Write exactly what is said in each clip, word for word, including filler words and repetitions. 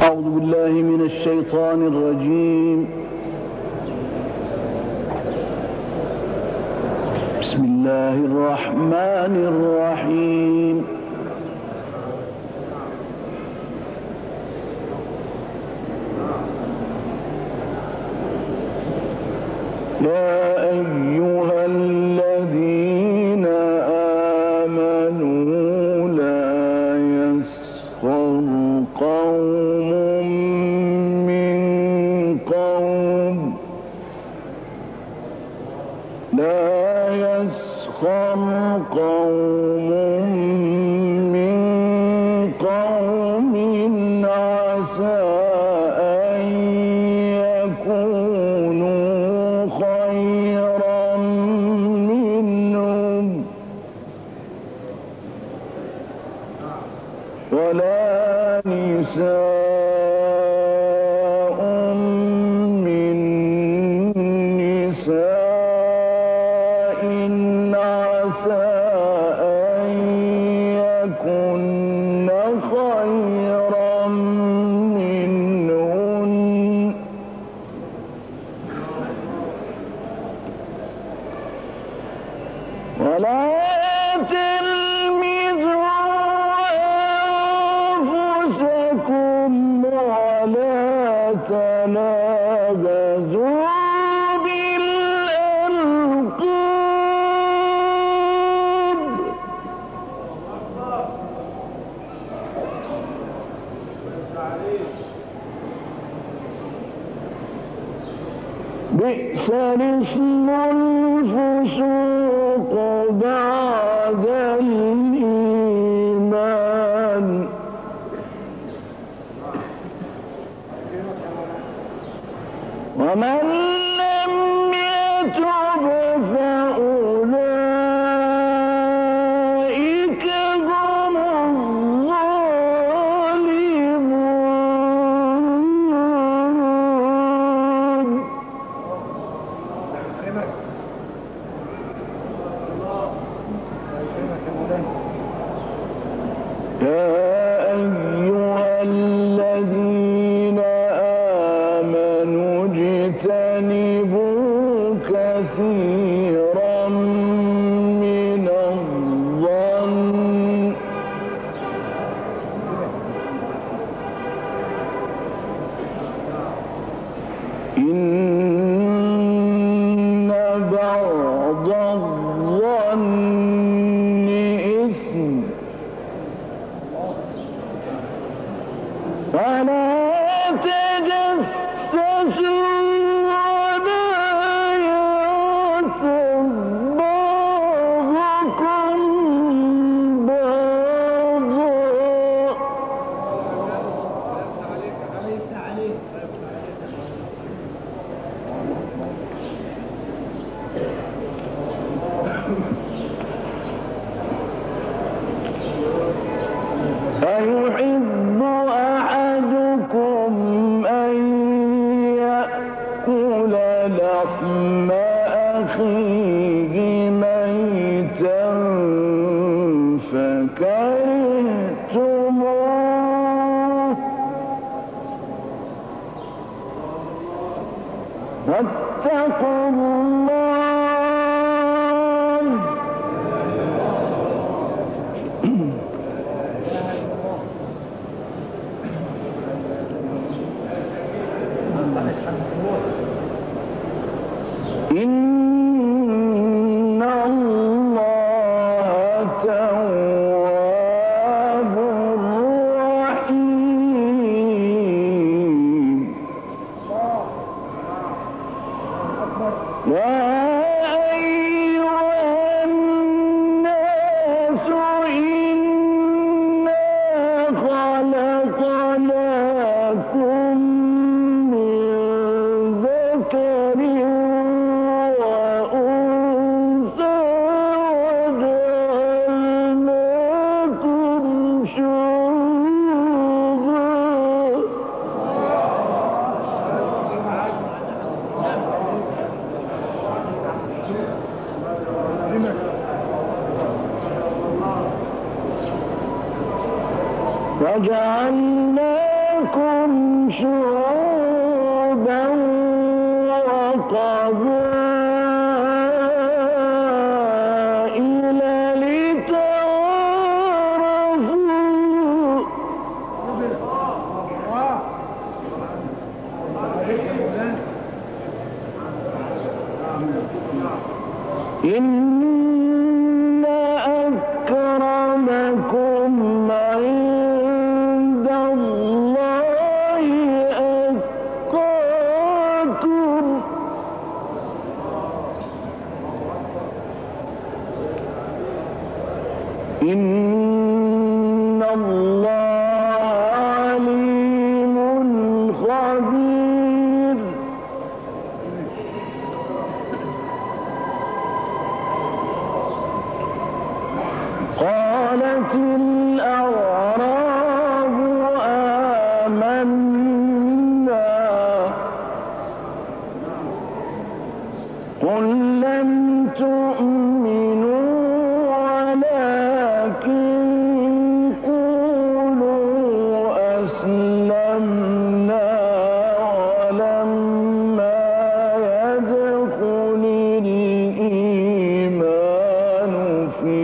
أعوذ بالله من الشيطان الرجيم. بسم الله الرحمن الرحيم. يا أيها الذين آمنوا لا يسخر قوم من قوم لا يسخر قوم من قوم عسى أن يكونوا خيرا منهم ولا نساء من نساء عسى أن يكن خيرا منهن ولا تلمزوا أنفسكم ولا تنابزوا بالألقاب بئس الاسم الفسوق بعد الإيمان ومن لم يتب فأولئك هم الظالمون. يا أيها الذين آمنوا اجتنبوا كثيرا من الظن إن بعض الظن إثم ولا تجسسوا ولا يغتب بعضكم بعضا أيحب أحدكم أن يأكل لحم أخيه ميتا فكرهتموه واتقوا الله إن الله تواب رحيم. يا أيها الناس إنا خلقناكم من ذكر وأنثى وجعلناكم شعوبا وجعلناكم جعلكم شعوبا وقبائل لتعارفوا إن أكرمكم عند الله أتقاكم إن الله عليم خبير قالت الأعراب آمنا قل لم تؤمنوا ولكن قولوا أسلمنا ولما يدخل الإيمان في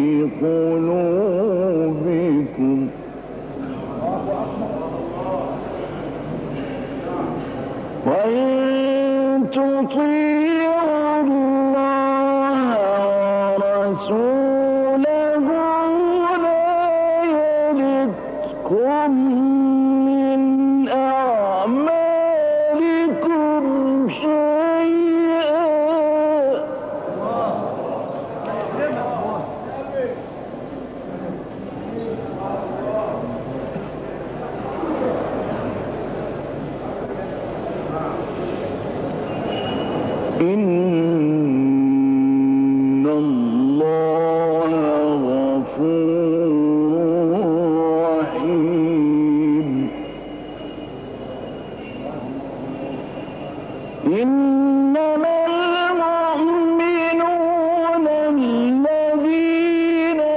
قلوبكم وإن تطيعوا الله ورسوله لا يلدكم من أعمالكم شيئا إن الله غفور رحيم إنما المؤمنون الذين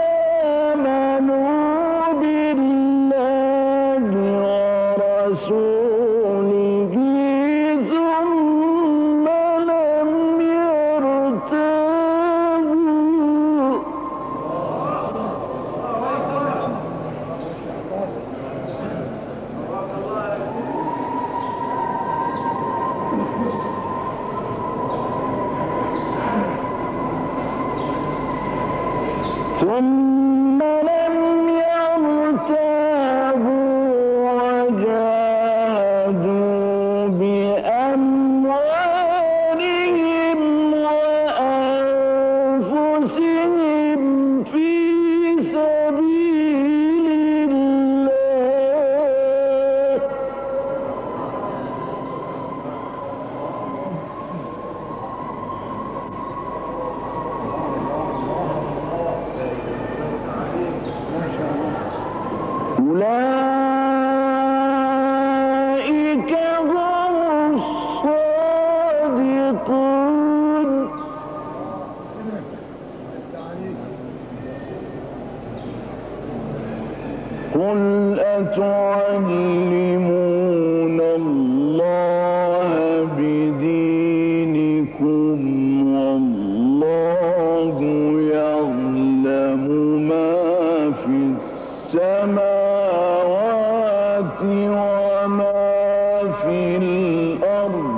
آمنوا بالله ورسوله ثم لم يرتابوا ثم لم يرتابوا وجاهدوا بأموالهم وأنفسهم في سبيل الله أولئك هم الصادقون قل أتعلمون الله بدينكم والله يعلم ما في السماوات وما في الأرض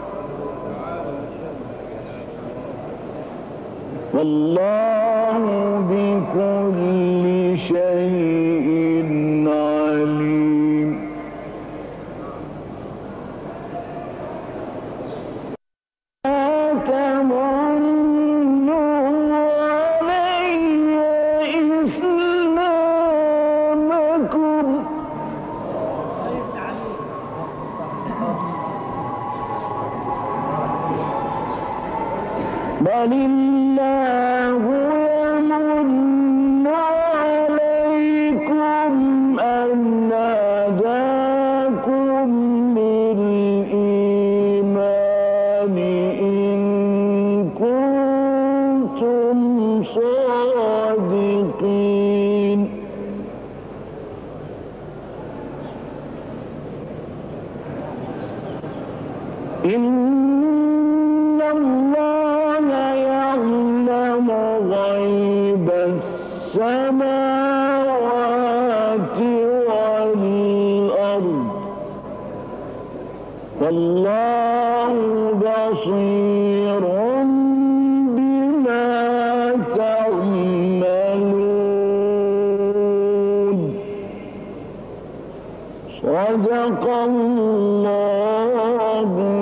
والله بكل شيء عليم لا تمنوا علي إسلامكم بل الله يمن عليكم أن هداكم للإيمان إن كنتم صادقين إن الله يعلم غيب السماوات والأرض والله بصير بما تعملون. صدق الله